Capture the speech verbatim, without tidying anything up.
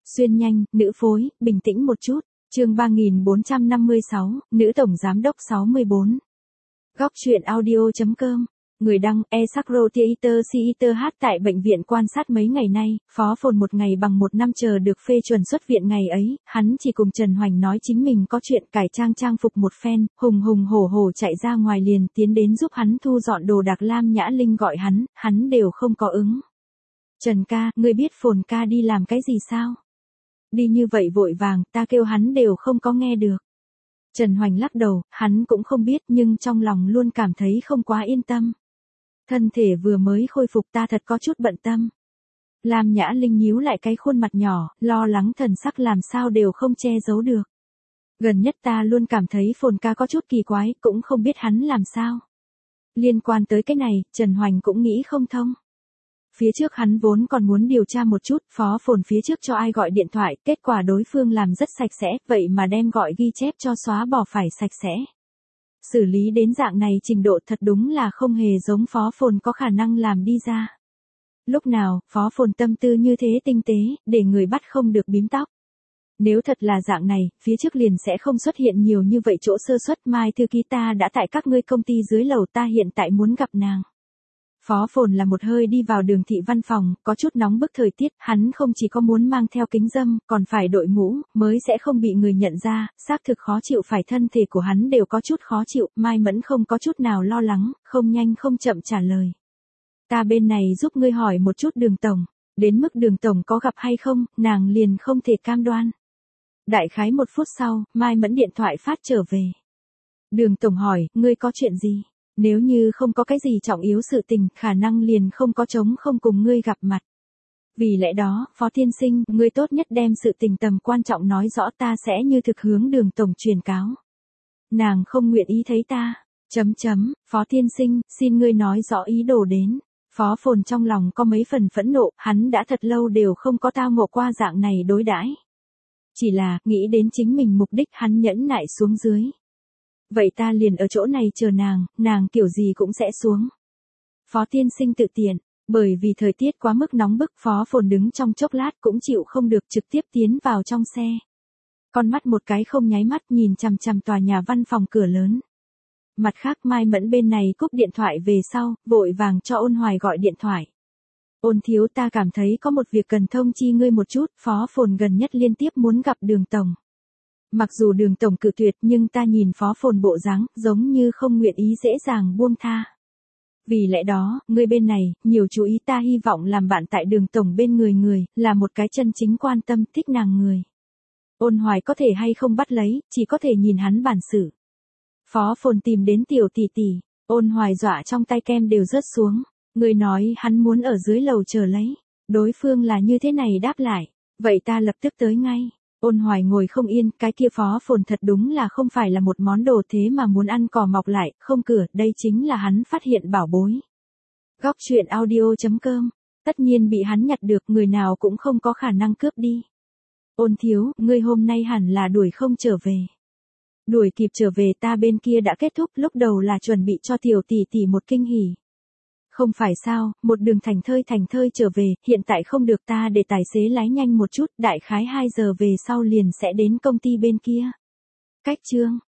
Xuyên nhanh, nữ phối, bình tĩnh một chút. Chương ba nghìn bốn trăm năm mươi sáu, nữ tổng giám đốc sáu mươi bốn. Góc truyện audio.com. Người đăng, Esakro Theater Theater hát tại bệnh viện quan sát mấy ngày nay, phó phồn một ngày bằng một năm chờ được phê chuẩn xuất viện ngày ấy, hắn chỉ cùng Trần Hoành nói chính mình có chuyện cải trang trang phục một phen, hùng hùng hổ hổ chạy ra ngoài liền tiến đến giúp hắn thu dọn đồ đạc. Lam Nhã Linh gọi hắn, hắn đều không có ứng. Trần ca, ngươi biết phồn ca đi làm cái gì sao? Đi như vậy vội vàng, ta kêu hắn đều không có nghe được. Trần Hoành lắc đầu, hắn cũng không biết nhưng trong lòng luôn cảm thấy không quá yên tâm. Thân thể vừa mới khôi phục ta thật có chút bận tâm. Lam Nhã Linh nhíu lại cái khuôn mặt nhỏ, lo lắng thần sắc làm sao đều không che giấu được. Gần nhất ta luôn cảm thấy phồn ca có chút kỳ quái, cũng không biết hắn làm sao. Liên quan tới cái này, Trần Hoành cũng nghĩ không thông. Phía trước hắn vốn còn muốn điều tra một chút, phó phồn phía trước cho ai gọi điện thoại, kết quả đối phương làm rất sạch sẽ, vậy mà đem gọi ghi chép cho xóa bỏ phải sạch sẽ. Xử lý đến dạng này trình độ thật đúng là không hề giống phó phồn có khả năng làm đi ra. Lúc nào, phó phồn tâm tư như thế tinh tế, để người bắt không được bím tóc. Nếu thật là dạng này, phía trước liền sẽ không xuất hiện nhiều như vậy chỗ sơ suất. Mai thư ký ta đã tại các ngươi công ty dưới lầu, ta hiện tại muốn gặp nàng. Phó phồn là một hơi đi vào Đường thị văn phòng, có chút nóng bức thời tiết, hắn không chỉ có muốn mang theo kính râm, còn phải đội mũ, mới sẽ không bị người nhận ra, xác thực khó chịu, phải thân thể của hắn đều có chút khó chịu. Mai Mẫn không có chút nào lo lắng, không nhanh không chậm trả lời. Ta bên này giúp ngươi hỏi một chút Đường tổng, đến mức Đường tổng có gặp hay không, nàng liền không thể cam đoan. Đại khái một phút sau, Mai Mẫn điện thoại phát trở về. Đường tổng hỏi, ngươi có chuyện gì? Nếu như không có cái gì trọng yếu sự tình, khả năng liền không có trống không cùng ngươi gặp mặt. Vì lẽ đó, Phó tiên sinh, ngươi tốt nhất đem sự tình tầm quan trọng nói rõ, ta sẽ như thực hướng Đường tổng truyền cáo. Nàng không nguyện ý thấy ta. Chấm chấm, Phó tiên sinh, xin ngươi nói rõ ý đồ đến. Phó phồn trong lòng có mấy phần phẫn nộ, hắn đã thật lâu đều không có tao ngộ qua dạng này đối đãi. Chỉ là, nghĩ đến chính mình mục đích, hắn nhẫn nại xuống dưới. Vậy ta liền ở chỗ này chờ nàng, nàng kiểu gì cũng sẽ xuống. Phó tiên sinh tự tiện, bởi vì thời tiết quá mức nóng bức, phó phồn đứng trong chốc lát cũng chịu không được, trực tiếp tiến vào trong xe. Con mắt một cái không nháy mắt nhìn chằm chằm tòa nhà văn phòng cửa lớn. Mặt khác Mai Mẫn bên này cúp điện thoại về sau, vội vàng cho Ôn Hoài gọi điện thoại. Ôn thiếu, ta cảm thấy có một việc cần thông chi ngươi một chút, phó phồn gần nhất liên tiếp muốn gặp Đường tổng. Mặc dù Đường tổng cự tuyệt nhưng ta nhìn phó phồn bộ dáng, giống như không nguyện ý dễ dàng buông tha. Vì lẽ đó, ngươi bên này, nhiều chú ý, ta hy vọng làm bạn tại Đường tổng bên người người, là một cái chân chính quan tâm, thích nàng người. Ôn Hoài có thể hay không bắt lấy, chỉ có thể nhìn hắn bản sự. Phó phồn tìm đến tiểu tỷ tỷ, Ôn Hoài dọa trong tay kem đều rớt xuống. Người nói hắn muốn ở dưới lầu chờ lấy. Đối phương là như thế này đáp lại. Vậy ta lập tức tới ngay. Ôn Hoài ngồi không yên, cái kia phó phồn thật đúng là không phải là một món đồ thế mà muốn ăn cỏ mọc lại, không cửa, đây chính là hắn phát hiện bảo bối. Góc truyện audio.com. Tất nhiên bị hắn nhặt được, người nào cũng không có khả năng cướp đi. Ôn thiếu, ngươi hôm nay hẳn là đuổi không trở về. Đuổi kịp trở về, ta bên kia đã kết thúc, lúc đầu là chuẩn bị cho tiểu tỷ tỷ một kinh hỉ. Không phải sao, một đường thành thơi thành thơi trở về, hiện tại không được, ta để tài xế lái nhanh một chút, đại khái hai giờ về sau liền sẽ đến công ty bên kia. Cách chương.